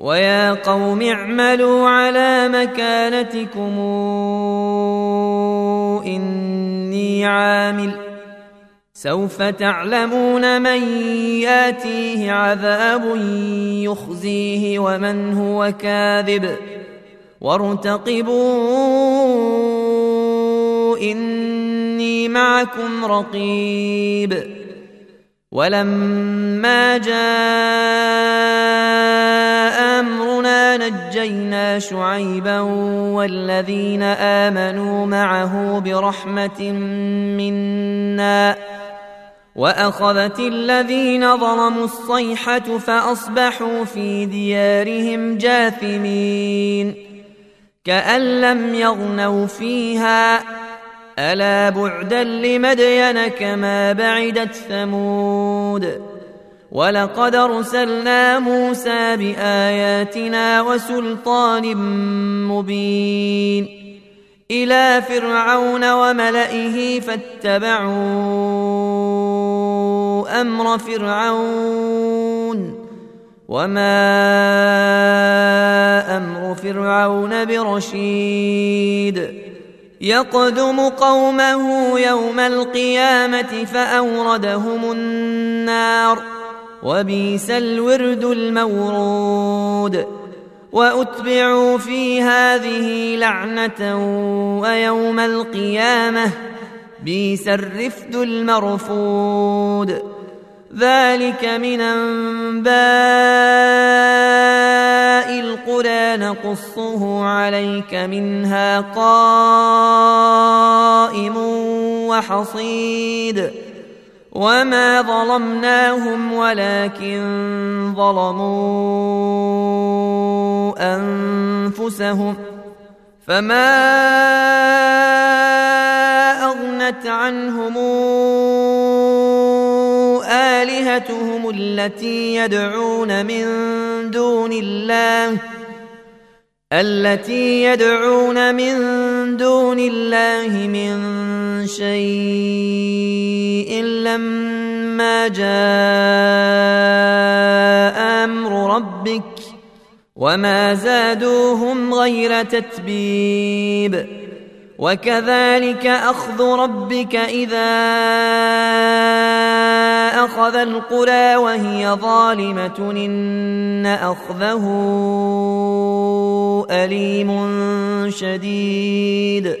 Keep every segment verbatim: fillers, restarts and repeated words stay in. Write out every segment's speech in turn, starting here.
ويا قوم اعملوا على مكانتكم إني عامل سوف تعلمون من ياتيه عذاب يخزيه ومن هو كاذب وارتقبوا إني معكم رقيب. ولما جاء أمرنا نجينا شعيبا والذين آمنوا معه برحمة منا وأخذت الذين ظلموا الصيحة فأصبحوا في ديارهم جاثمين كأن لم يغنوا فيها ألا بعدا لمدين كما بعدت ثمود. ولقد أرسلنا موسى بآياتنا وسلطان مبين إلى فرعون وملئه فاتبعوا أمر فرعون وما أمر فرعون برشيد يقدم قومه يوم القيامة فأوردهم النار وبئس الورد المورود. وأتبعوا في هذه لعنة ويوم القيامة بئس الرفد المرفود. ذلك من أنباء القرى نقصه عليك منها قائم وحصيد. وما ظلمناهم ولكن ظلموا أنفسهم فما أغنت عنهم آلهتهم التي يدعون من دون الله التي يدعون من دون الله من شيء لما جاء أمر ربك وما زادوهم غير تتبيب. وكذلك أخذ ربك إذا أخذ القرى وهي ظالمة إن أخذه أليم شديد.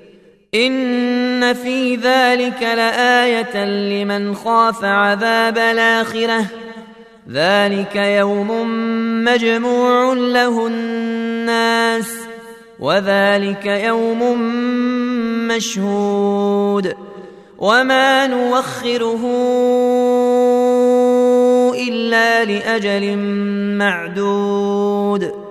إن في ذلك لآية لمن خاف عذاب الآخرة ذلك يوم مجموع له الناس وذلك يوم مشهود وما نوخره إلا لأجل معدود.